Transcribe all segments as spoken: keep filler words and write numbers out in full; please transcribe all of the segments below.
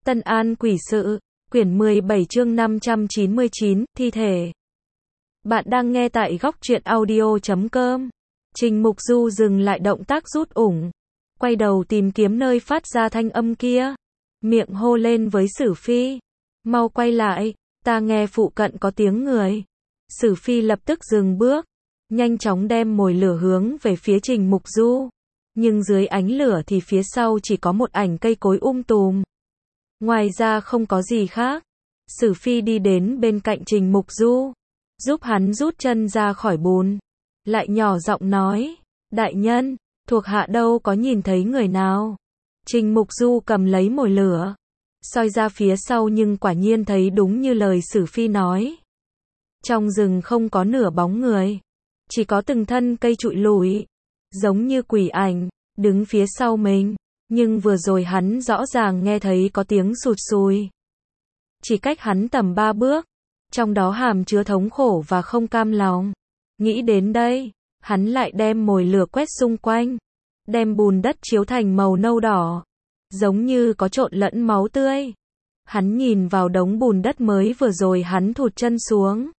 Tân An Quỷ Sự, quyển mười bảy chương năm trăm chín mươi chín, thi thể. Bạn đang nghe tại góc truyện audio chấm com. Trình Mục Du dừng lại động tác rút ủng, quay đầu tìm kiếm nơi phát ra thanh âm kia, miệng hô lên với Sử Phi, mau quay lại, ta nghe phụ cận có tiếng người. Sử Phi lập tức dừng bước, nhanh chóng đem mồi lửa hướng về phía Trình Mục Du, nhưng dưới ánh lửa thì phía sau chỉ có một ảnh cây cối um tùm. Ngoài ra không có gì khác. Sử Phi đi đến bên cạnh Trình Mục Du, giúp hắn rút chân ra khỏi bùn, lại nhỏ giọng nói, đại nhân, thuộc hạ đâu có nhìn thấy người nào. Trình Mục Du cầm lấy mồi lửa, soi ra phía sau nhưng quả nhiên thấy đúng như lời Sử Phi nói. Trong rừng không có nửa bóng người, chỉ có từng thân cây trụi lủi, giống như quỷ ảnh, đứng phía sau mình. Nhưng vừa rồi hắn rõ ràng nghe thấy có tiếng sụt sùi. Chỉ cách hắn tầm ba bước, trong đó hàm chứa thống khổ và không cam lòng. Nghĩ đến đây, hắn lại đem mồi lửa quét xung quanh, đem bùn đất chiếu thành màu nâu đỏ, giống như có trộn lẫn máu tươi. Hắn nhìn vào đống bùn đất mới vừa rồi hắn thụt chân xuống.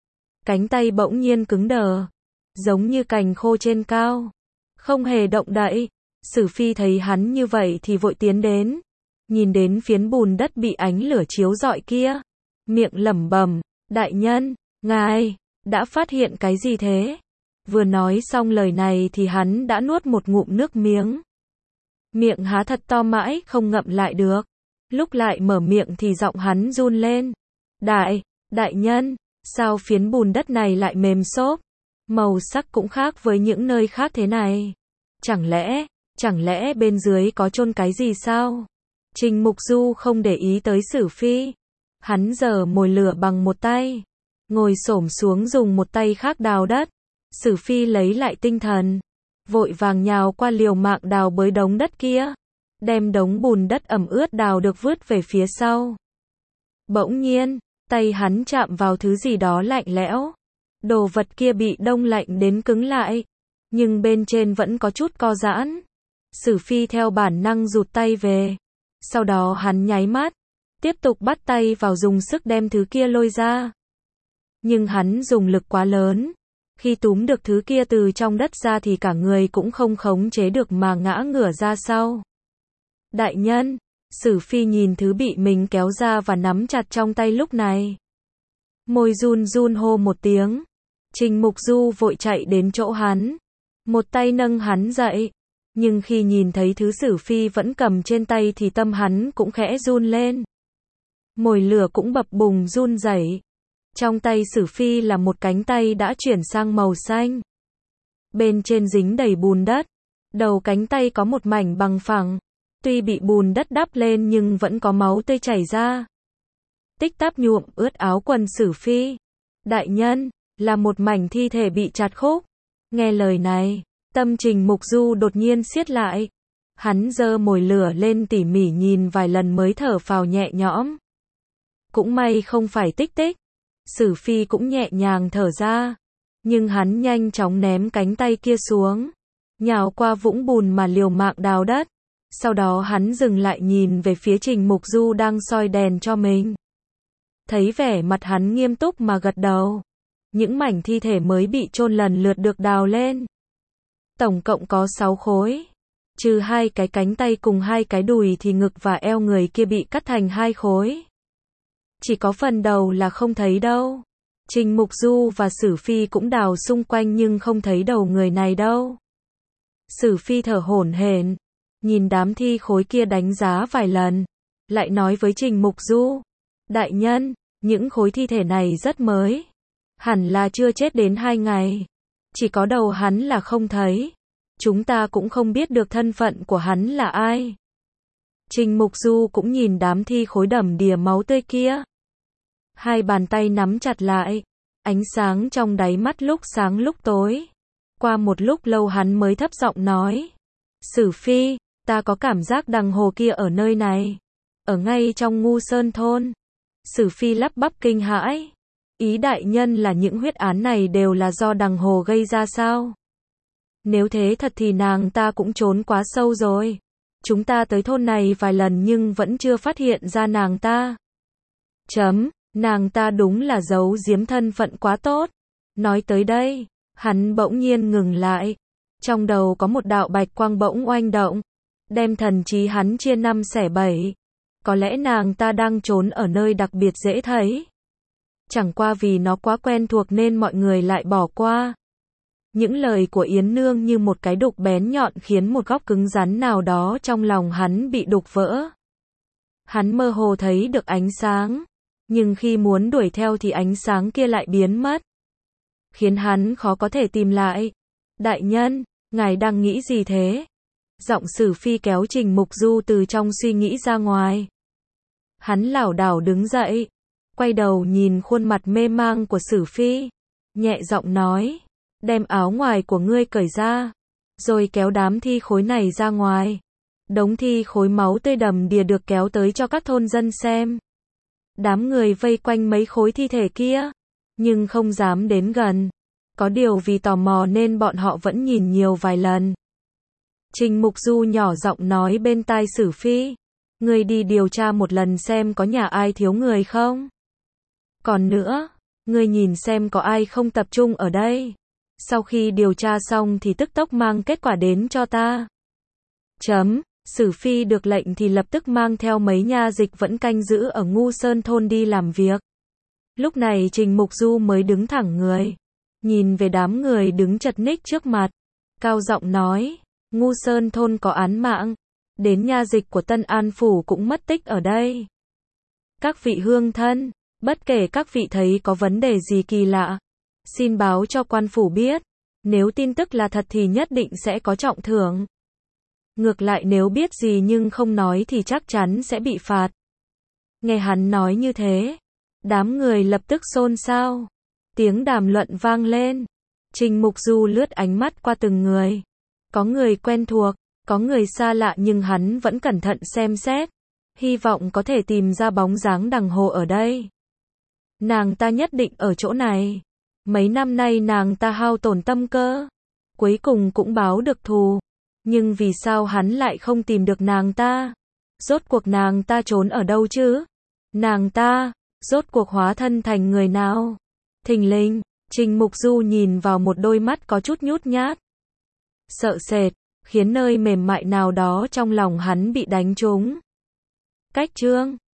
Cánh tay bỗng nhiên cứng đờ, giống như cành khô trên cao, không hề động đậy. Sử Phi thấy hắn như vậy thì vội tiến đến, nhìn đến phiến bùn đất bị ánh lửa chiếu rọi kia, miệng lẩm bẩm, đại nhân, ngài, đã phát hiện cái gì thế? Vừa nói xong lời này thì hắn đã nuốt một ngụm nước miếng. Miệng há thật to mãi không ngậm lại được, lúc lại mở miệng thì giọng hắn run lên. Đại, đại nhân, sao phiến bùn đất này lại mềm xốp, màu sắc cũng khác với những nơi khác thế này? Chẳng lẽ... Chẳng lẽ bên dưới có chôn cái gì sao? Trình Mục Du không để ý tới Sử Phi. Hắn giở mồi lửa bằng một tay, ngồi xổm xuống dùng một tay khác đào đất. Sử Phi lấy lại tinh thần, vội vàng nhào qua liều mạng đào bới đống đất kia, đem đống bùn đất ẩm ướt đào được vứt về phía sau. Bỗng nhiên, tay hắn chạm vào thứ gì đó lạnh lẽo. Đồ vật kia bị đông lạnh đến cứng lại, nhưng bên trên vẫn có chút co giãn. Sử Phi theo bản năng rụt tay về. Sau đó hắn nháy mắt, tiếp tục bắt tay vào dùng sức đem thứ kia lôi ra. Nhưng hắn dùng lực quá lớn. Khi túm được thứ kia từ trong đất ra thì cả người cũng không khống chế được mà ngã ngửa ra sau. Đại nhân, Sử Phi nhìn thứ bị mình kéo ra và nắm chặt trong tay lúc này. Môi run run hô một tiếng. Trình Mục Du vội chạy đến chỗ hắn, một tay nâng hắn dậy. Nhưng khi nhìn thấy thứ Sử Phi vẫn cầm trên tay thì tâm hắn cũng khẽ run lên. Mồi lửa cũng bập bùng run rẩy. Trong tay Sử Phi là một cánh tay đã chuyển sang màu xanh. Bên trên dính đầy bùn đất. Đầu cánh tay có một mảnh bằng phẳng. Tuy bị bùn đất đắp lên nhưng vẫn có máu tươi chảy ra. Tích tắp nhuộm ướt áo quần Sử Phi. Đại nhân, là một mảnh thi thể bị chặt khúc. Nghe lời này, tâm Trình Mục Du đột nhiên siết lại. Hắn giơ mồi lửa lên tỉ mỉ nhìn vài lần mới thở phào nhẹ nhõm. Cũng may không phải tích tích. Sử Phi cũng nhẹ nhàng thở ra. Nhưng hắn nhanh chóng ném cánh tay kia xuống, nhào qua vũng bùn mà liều mạng đào đất. Sau đó hắn dừng lại nhìn về phía Trình Mục Du đang soi đèn cho mình. Thấy vẻ mặt hắn nghiêm túc mà gật đầu. Những mảnh thi thể mới bị chôn lần lượt được đào lên. Tổng cộng có sáu khối. Trừ hai cái cánh tay cùng hai cái đùi thì ngực và eo người kia bị cắt thành hai khối. Chỉ có phần đầu là không thấy đâu. Trình Mục Du và Sử Phi cũng đào xung quanh nhưng không thấy đầu người này đâu. Sử Phi thở hổn hển, nhìn đám thi khối kia đánh giá vài lần, lại nói với Trình Mục Du, đại nhân, những khối thi thể này rất mới, hẳn là chưa chết đến hai ngày. Chỉ có đầu hắn là không thấy. Chúng ta cũng không biết được thân phận của hắn là ai. Trình Mục Du cũng nhìn đám thi khối đầm đìa máu tươi kia. Hai bàn tay nắm chặt lại. Ánh sáng trong đáy mắt lúc sáng lúc tối. Qua một lúc lâu hắn mới thấp giọng nói. Sử Phi, ta có cảm giác đằng hồ kia ở nơi này. Ở ngay trong Ngu Sơn thôn. Sử Phi lắp bắp kinh hãi. Ý đại nhân là những huyết án này đều là do đằng hồ gây ra sao? Nếu thế thật thì nàng ta cũng trốn quá sâu rồi. Chúng ta tới thôn này vài lần nhưng vẫn chưa phát hiện ra nàng ta. Chấm, nàng ta đúng là giấu giếm thân phận quá tốt. Nói tới đây, hắn bỗng nhiên ngừng lại. Trong đầu có một đạo bạch quang bỗng oanh động, đem thần trí hắn chia năm xẻ bảy. Có lẽ nàng ta đang trốn ở nơi đặc biệt dễ thấy. Chẳng qua vì nó quá quen thuộc nên mọi người lại bỏ qua. Những lời của Yến Nương như một cái đục bén nhọn khiến một góc cứng rắn nào đó trong lòng hắn bị đục vỡ. Hắn mơ hồ thấy được ánh sáng, nhưng khi muốn đuổi theo thì ánh sáng kia lại biến mất, khiến hắn khó có thể tìm lại. Đại nhân, ngài đang nghĩ gì thế? Giọng Sử Phi kéo Trình Mục Du từ trong suy nghĩ ra ngoài. Hắn lảo đảo đứng dậy, quay đầu nhìn khuôn mặt mê mang của Sử Phi, nhẹ giọng nói, đem áo ngoài của ngươi cởi ra, rồi kéo đám thi khối này ra ngoài. Đống thi khối máu tươi đầm đìa được kéo tới cho các thôn dân xem. Đám người vây quanh mấy khối thi thể kia, nhưng không dám đến gần. Có điều vì tò mò nên bọn họ vẫn nhìn nhiều vài lần. Trình Mục Du nhỏ giọng nói bên tai Sử Phi, ngươi đi điều tra một lần xem có nhà ai thiếu người không. Còn nữa, ngươi nhìn xem có ai không tập trung ở đây. Sau khi điều tra xong thì tức tốc mang kết quả đến cho ta. Chấm, Sử Phi được lệnh thì lập tức mang theo mấy nha dịch vẫn canh giữ ở Ngu Sơn thôn đi làm việc. Lúc này Trình Mục Du mới đứng thẳng người, nhìn về đám người đứng chật ních trước mặt, cao giọng nói, Ngu Sơn thôn có án mạng, đến nha dịch của Tân An Phủ cũng mất tích ở đây. Các vị hương thân, bất kể các vị thấy có vấn đề gì kỳ lạ, xin báo cho quan phủ biết, nếu tin tức là thật thì nhất định sẽ có trọng thưởng. Ngược lại nếu biết gì nhưng không nói thì chắc chắn sẽ bị phạt. Nghe hắn nói như thế, đám người lập tức xôn xao, tiếng đàm luận vang lên. Trình Mục Du lướt ánh mắt qua từng người, có người quen thuộc, có người xa lạ nhưng hắn vẫn cẩn thận xem xét, hy vọng có thể tìm ra bóng dáng Đằng Hồ ở đây. Nàng ta nhất định ở chỗ này. Mấy năm nay nàng ta hao tổn tâm cơ, cuối cùng cũng báo được thù. Nhưng vì sao hắn lại không tìm được nàng ta? Rốt cuộc nàng ta trốn ở đâu chứ? Nàng ta, rốt cuộc hóa thân thành người nào? Thình lình, Trình Mục Du nhìn vào một đôi mắt có chút nhút nhát, sợ sệt, khiến nơi mềm mại nào đó trong lòng hắn bị đánh trúng. Cách chương